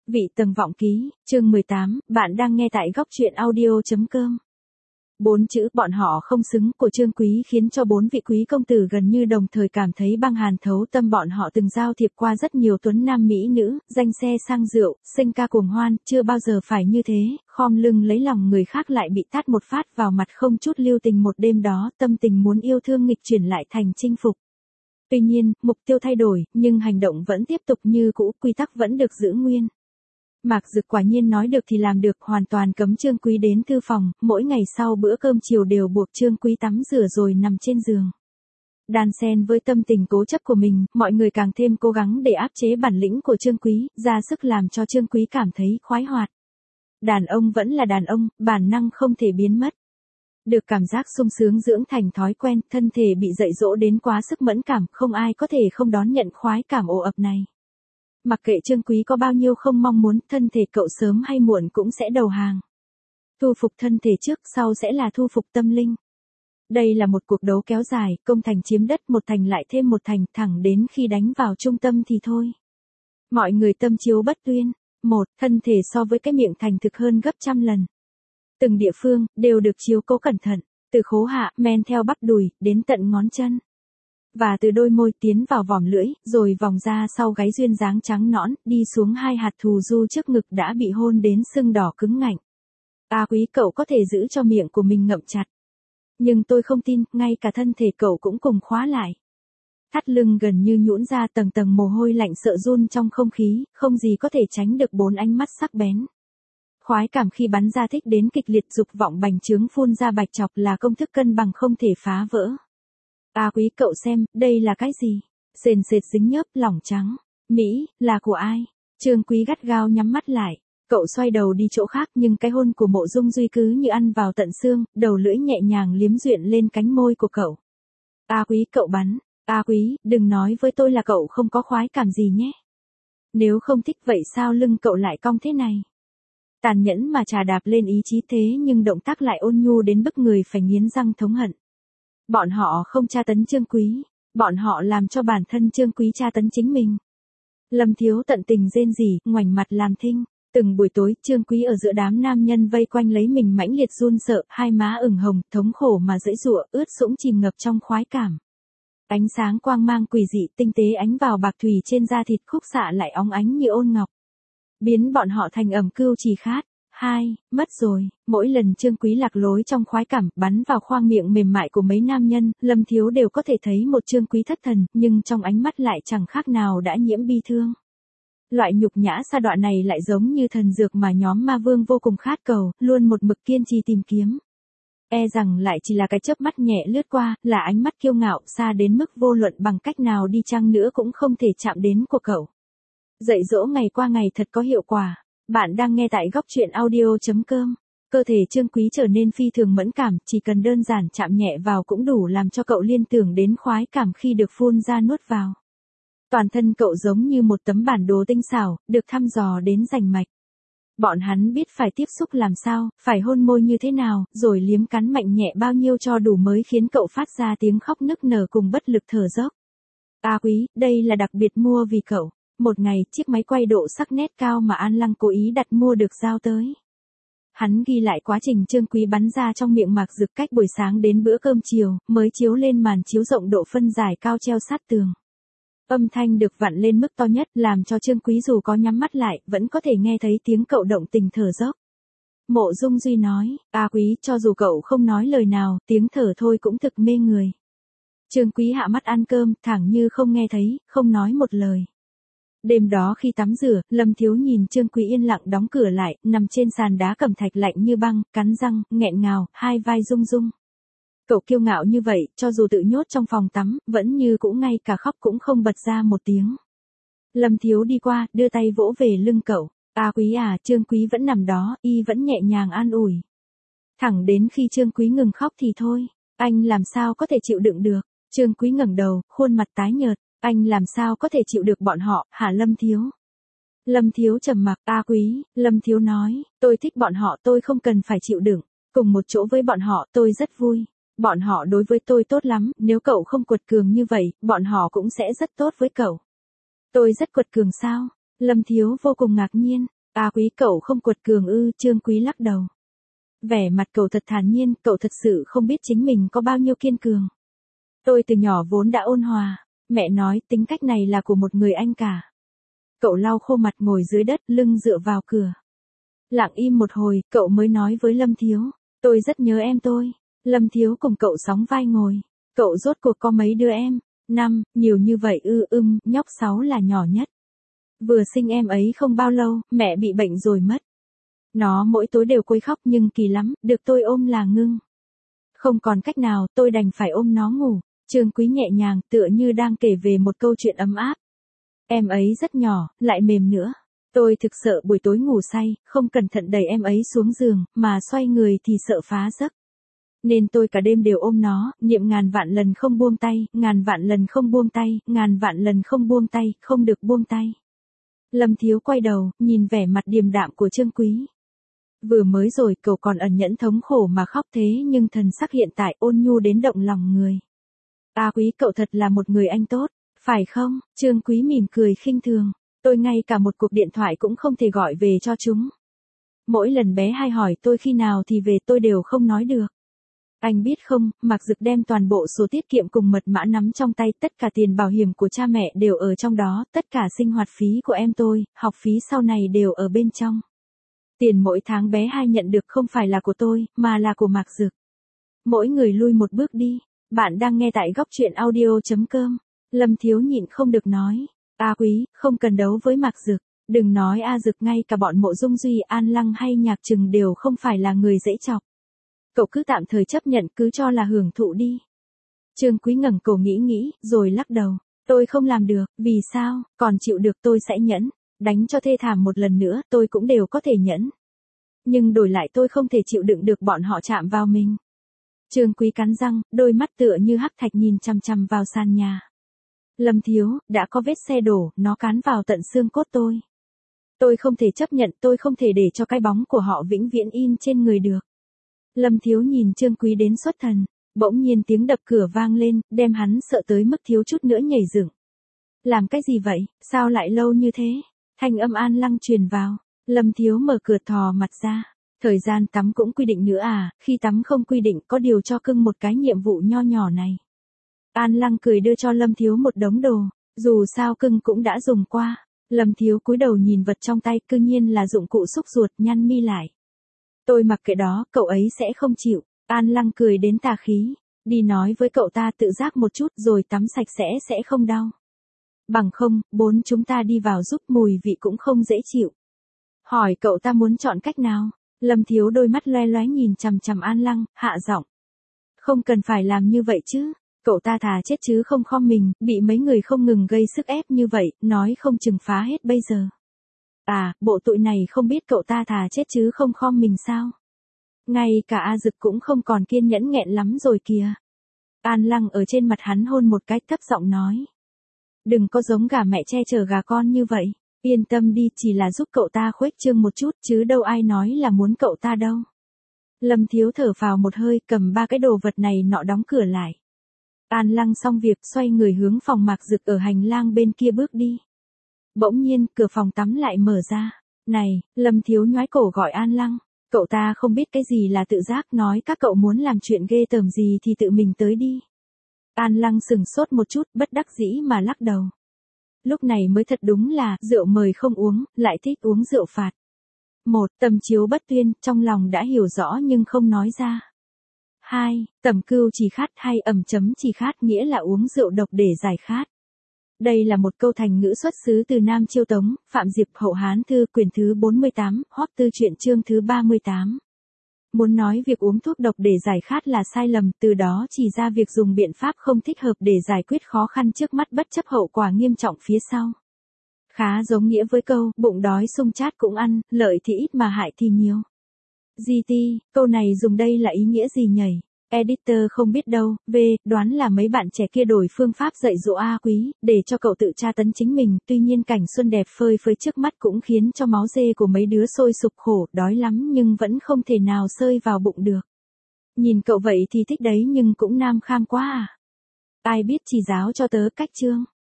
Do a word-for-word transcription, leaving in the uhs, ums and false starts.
Vị tầng vọng ký, chương mười tám, bạn đang nghe tại góc truyện audio.com. Bốn chữ bọn họ không xứng của Trương Quý khiến cho bốn vị quý công tử gần như đồng thời cảm thấy băng hàn thấu tâm. Bọn họ từng giao thiệp qua rất nhiều tuấn nam mỹ nữ, danh xe sang rượu, sinh ca cuồng hoan, chưa bao giờ phải như thế, khom lưng lấy lòng người khác lại bị tát một phát vào mặt không chút lưu tình. Một đêm đó, tâm tình muốn yêu thương nghịch chuyển lại thành chinh phục. Tuy nhiên, mục tiêu thay đổi, nhưng hành động vẫn tiếp tục như cũ, quy tắc vẫn được giữ nguyên. Mạc Dực quả nhiên nói được thì làm được, hoàn toàn cấm Trương Quý đến thư phòng, mỗi ngày sau bữa cơm chiều đều buộc Trương Quý tắm rửa rồi nằm trên giường. Đan xen với tâm tình cố chấp của mình, mọi người càng thêm cố gắng để áp chế bản lĩnh của Trương Quý, ra sức làm cho Trương Quý cảm thấy khoái hoạt. Đàn ông vẫn là đàn ông, bản năng không thể biến mất. Được cảm giác sung sướng dưỡng thành thói quen, thân thể bị dạy dỗ đến quá sức mẫn cảm, không ai có thể không đón nhận khoái cảm ồ ập này. Mặc kệ Trương Quý có bao nhiêu không mong muốn, thân thể cậu sớm hay muộn cũng sẽ đầu hàng. Thu phục thân thể trước, sau sẽ là thu phục tâm linh. Đây là một cuộc đấu kéo dài, công thành chiếm đất, một thành lại thêm một thành, thẳng đến khi đánh vào trung tâm thì thôi. Mọi người tâm chiếu bất tuyên. Một, thân thể so với cái miệng thành thực hơn gấp trăm lần. Từng địa phương, đều được chiếu cố cẩn thận, từ khố hạ, men theo bắp đùi, đến tận ngón chân. Và từ đôi môi tiến vào vòm lưỡi, rồi vòng ra sau gáy duyên dáng trắng nõn, đi xuống hai hạt thù du trước ngực đã bị hôn đến sưng đỏ cứng ngạnh. A Quý, cậu có thể giữ cho miệng của mình ngậm chặt. Nhưng tôi không tin, ngay cả thân thể cậu cũng cùng khóa lại. Thắt lưng gần như nhũn ra, tầng tầng mồ hôi lạnh sợ run trong không khí, không gì có thể tránh được bốn ánh mắt sắc bén. Khoái cảm khi bắn ra thích đến kịch liệt, dục vọng bành trướng phun ra bạch chọc là công thức cân bằng không thể phá vỡ. A Quý, cậu xem, đây là cái gì? Sền sệt dính nhớp, lỏng trắng. Mỹ, là của ai? Trương Quý gắt gao nhắm mắt lại. Cậu xoay đầu đi chỗ khác, nhưng cái hôn của Mộ Dung Duy cứ như ăn vào tận xương, đầu lưỡi nhẹ nhàng liếm duyện lên cánh môi của cậu. A Quý, cậu bắn. A Quý, đừng nói với tôi là cậu không có khoái cảm gì nhé. Nếu không thích vậy sao lưng cậu lại cong thế này? Tàn nhẫn mà trà đạp lên ý chí thế nhưng động tác lại ôn nhu đến bức người phải nghiến răng thống hận. Bọn họ không tra tấn Trương Quý, bọn họ làm cho bản thân Trương Quý tra tấn chính mình. Lâm Thiếu tận tình rên rỉ, ngoảnh mặt làm thinh. Từng buổi tối, Trương Quý ở giữa đám nam nhân vây quanh lấy mình mãnh liệt run sợ, hai má ửng hồng, thống khổ mà giãy giụa, ướt sũng chìm ngập trong khoái cảm. Ánh sáng quang mang quỷ dị tinh tế ánh vào bạc thủy trên da thịt, khúc xạ lại óng ánh như ôn ngọc. Biến bọn họ thành ẩm cưu trì khát. Hai, mất rồi, mỗi lần Trương Quý lạc lối trong khoái cảm, bắn vào khoang miệng mềm mại của mấy nam nhân, Lâm Thiếu đều có thể thấy một Trương Quý thất thần, nhưng trong ánh mắt lại chẳng khác nào đã nhiễm bi thương. Loại nhục nhã sa đọa này lại giống như thần dược mà nhóm ma vương vô cùng khát cầu, luôn một mực kiên trì tìm kiếm. E rằng lại chỉ là cái chớp mắt nhẹ lướt qua, là ánh mắt kiêu ngạo, xa đến mức vô luận bằng cách nào đi chăng nữa cũng không thể chạm đến của cậu. Dạy dỗ ngày qua ngày thật có hiệu quả. Bạn đang nghe tại góc truyện audio.com. Cơ thể Trương Quý trở nên phi thường mẫn cảm, chỉ cần đơn giản chạm nhẹ vào cũng đủ làm cho cậu liên tưởng đến khoái cảm khi được phun ra nuốt vào. Toàn thân cậu giống như một tấm bản đồ tinh xảo, được thăm dò đến rành mạch. Bọn hắn biết phải tiếp xúc làm sao, phải hôn môi như thế nào, rồi liếm cắn mạnh nhẹ bao nhiêu cho đủ mới khiến cậu phát ra tiếng khóc nức nở cùng bất lực thở dốc. A Quý, đây là đặc biệt mua vì cậu. Một ngày, chiếc máy quay độ sắc nét cao mà An Lăng cố ý đặt mua được giao tới. Hắn ghi lại quá trình Trương Quý bắn ra trong miệng Mạc Dực cách buổi sáng đến bữa cơm chiều, mới chiếu lên màn chiếu rộng độ phân giải cao treo sát tường. Âm thanh được vặn lên mức to nhất, làm cho Trương Quý dù có nhắm mắt lại, vẫn có thể nghe thấy tiếng cậu động tình thở dốc. Mộ Dung Duy nói, A Quý, cho dù cậu không nói lời nào, tiếng thở thôi cũng thực mê người. Trương Quý hạ mắt ăn cơm, thẳng như không nghe thấy, không nói một lời. Đêm đó khi tắm rửa, Lâm Thiếu nhìn Trương Quý yên lặng đóng cửa lại, nằm trên sàn đá cẩm thạch lạnh như băng, cắn răng, nghẹn ngào, hai vai rung rung. Cậu kiêu ngạo như vậy, cho dù tự nhốt trong phòng tắm, vẫn như cũng ngay cả khóc cũng không bật ra một tiếng. Lâm Thiếu đi qua, đưa tay vỗ về lưng cậu. A Quý à, Trương Quý vẫn nằm đó, y vẫn nhẹ nhàng an ủi. Thẳng đến khi Trương Quý ngừng khóc thì thôi, anh làm sao có thể chịu đựng được. Trương Quý ngẩng đầu, khuôn mặt tái nhợt. Anh làm sao có thể chịu được bọn họ, hả Lâm Thiếu? Lâm Thiếu trầm mặc. A Quý, Lâm Thiếu nói, tôi thích bọn họ, tôi không cần phải chịu đựng. Cùng một chỗ với bọn họ, tôi rất vui. Bọn họ đối với tôi tốt lắm, nếu cậu không quật cường như vậy, bọn họ cũng sẽ rất tốt với cậu. Tôi rất quật cường sao? Lâm Thiếu vô cùng ngạc nhiên. A Quý cậu không quật cường ư? Trương Quý lắc đầu. Vẻ mặt cậu thật thản nhiên, cậu thật sự không biết chính mình có bao nhiêu kiên cường. Tôi từ nhỏ vốn đã ôn hòa, mẹ nói tính cách này là của một người anh cả. Cậu lau khô mặt ngồi dưới đất, lưng dựa vào cửa. Lặng im một hồi, cậu mới nói với Lâm Thiếu, tôi rất nhớ em tôi. Lâm Thiếu cùng cậu sóng vai ngồi. Cậu rốt cuộc có mấy đứa em? Năm, nhiều như vậy ư? Ưm, nhóc sáu là nhỏ nhất. Vừa sinh em ấy không bao lâu, mẹ bị bệnh rồi mất. Nó mỗi tối đều quấy khóc nhưng kỳ lắm, được tôi ôm là ngưng. Không còn cách nào, tôi đành phải ôm nó ngủ. Trương Quý nhẹ nhàng, tựa như đang kể về một câu chuyện ấm áp. Em ấy rất nhỏ, lại mềm nữa. Tôi thực sợ buổi tối ngủ say, không cẩn thận đẩy em ấy xuống giường, mà xoay người thì sợ phá giấc. Nên tôi cả đêm đều ôm nó, niệm ngàn vạn lần không buông tay, ngàn vạn lần không buông tay, ngàn vạn lần không buông tay, không được buông tay. Lâm Thiếu quay đầu, nhìn vẻ mặt điềm đạm của Trương Quý. Vừa mới rồi cậu còn ẩn nhẫn thống khổ mà khóc thế nhưng thần sắc hiện tại ôn nhu đến động lòng người. A Quý cậu thật là một người anh tốt, phải không? Trương Quý mỉm cười khinh thường. Tôi ngay cả một cuộc điện thoại cũng không thể gọi về cho chúng. Mỗi lần bé Hai hỏi tôi khi nào thì về tôi đều không nói được. Anh biết không, Mạc Dực đem toàn bộ số tiết kiệm cùng mật mã nắm trong tay, tất cả tiền bảo hiểm của cha mẹ đều ở trong đó, tất cả sinh hoạt phí của em tôi, học phí sau này đều ở bên trong. Tiền mỗi tháng bé Hai nhận được không phải là của tôi, mà là của Mạc Dực. Mỗi người lui một bước đi. Bạn đang nghe tại góc truyện audio chấm com. Lâm Thiếu nhịn không được nói. A Quý, không cần đấu với Mạc Dực. Đừng nói A Dực, ngay cả bọn Mộ Dung Duy, An Lăng hay Nhạc Trừng đều không phải là người dễ chọc. Cậu cứ tạm thời chấp nhận, cứ cho là hưởng thụ đi. Trương Quý ngẩng cổ nghĩ nghĩ, rồi lắc đầu. Tôi không làm được, vì sao, còn chịu được tôi sẽ nhẫn. Đánh cho thê thảm một lần nữa tôi cũng đều có thể nhẫn. Nhưng đổi lại tôi không thể chịu đựng được bọn họ chạm vào mình. Trương Quý cắn răng, đôi mắt tựa như hắc thạch nhìn chằm chằm vào sàn nhà. Lâm Thiếu, đã có vết xe đổ, nó cán vào tận xương cốt tôi. Tôi không thể chấp nhận, tôi không thể để cho cái bóng của họ vĩnh viễn in trên người được. Lâm Thiếu nhìn Trương Quý đến xuất thần, bỗng nhiên tiếng đập cửa vang lên, đem hắn sợ tới mức thiếu chút nữa nhảy dựng. Làm cái gì vậy, sao lại lâu như thế? Thanh âm An Lăng truyền vào, Lâm Thiếu mở cửa thò mặt ra. Thời gian tắm cũng quy định nữa à, khi tắm không quy định, có điều cho cưng một cái nhiệm vụ nho nhỏ này. An Lăng cười đưa cho Lâm Thiếu một đống đồ, dù sao cưng cũng đã dùng qua. Lâm Thiếu cúi đầu nhìn vật trong tay, cư nhiên là dụng cụ xúc ruột, nhăn mi lại. Tôi mặc kệ đó, cậu ấy sẽ không chịu. An Lăng cười đến tà khí, đi nói với cậu ta tự giác một chút rồi tắm sạch sẽ sẽ không đau. Bằng không, bốn chúng ta đi vào giúp, mùi vị cũng không dễ chịu. Hỏi cậu ta muốn chọn cách nào? Lâm Thiếu đôi mắt loe loé nhìn chằm chằm An Lăng, hạ giọng. Không cần phải làm như vậy chứ. Cậu ta thà chết chứ không khom mình, bị mấy người không ngừng gây sức ép như vậy, nói không chừng phá hết bây giờ. À, bộ tụi này không biết cậu ta thà chết chứ không khom mình sao? Ngay cả A Dực cũng không còn kiên nhẫn nghẹn lắm rồi kìa. An Lăng ở trên mặt hắn hôn một cái, thấp giọng nói. Đừng có giống gà mẹ che chở gà con như vậy. Yên tâm đi, chỉ là giúp cậu ta khuếch trương một chút, chứ đâu ai nói là muốn cậu ta đâu. Lâm Thiếu thở phào một hơi, cầm ba cái đồ vật này nọ đóng cửa lại. An Lăng xong việc, xoay người hướng phòng Mạc Dực ở hành lang bên kia bước đi. Bỗng nhiên, cửa phòng tắm lại mở ra. Này, Lâm Thiếu nhoái cổ gọi An Lăng. Cậu ta không biết cái gì là tự giác, nói các cậu muốn làm chuyện ghê tởm gì thì tự mình tới đi. An Lăng sừng sốt một chút, bất đắc dĩ mà lắc đầu. Lúc này mới thật đúng là, rượu mời không uống, lại thích uống rượu phạt. Một, Tầm chiếu bất tuyên, trong lòng đã hiểu rõ nhưng không nói ra. Hai, Tầm cưu chỉ khát hay ẩm chấm chỉ khát nghĩa là uống rượu độc để giải khát. Đây là một câu thành ngữ xuất xứ từ Nam Chiêu Tống, Phạm Diệp Hậu Hán Thư, quyển thứ bốn mươi tám, Hoắc Tư truyện chương thứ ba mươi tám. Muốn nói việc uống thuốc độc để giải khát là sai lầm, từ đó chỉ ra việc dùng biện pháp không thích hợp để giải quyết khó khăn trước mắt bất chấp hậu quả nghiêm trọng phía sau. Khá giống nghĩa với câu, bụng đói sung chát cũng ăn, lợi thì ít mà hại thì nhiều. giê tê, câu này dùng đây là ý nghĩa gì nhỉ? Editor không biết đâu, V, đoán là mấy bạn trẻ kia đổi phương pháp dạy dỗ A Quý, để cho cậu tự tra tấn chính mình, tuy nhiên cảnh xuân đẹp phơi phới trước mắt cũng khiến cho máu dê của mấy đứa sôi sục khổ, đói lắm nhưng vẫn không thể nào sơi vào bụng được. Nhìn cậu vậy thì thích đấy nhưng cũng nam kham quá à. Ai biết chỉ giáo cho tớ cách chương.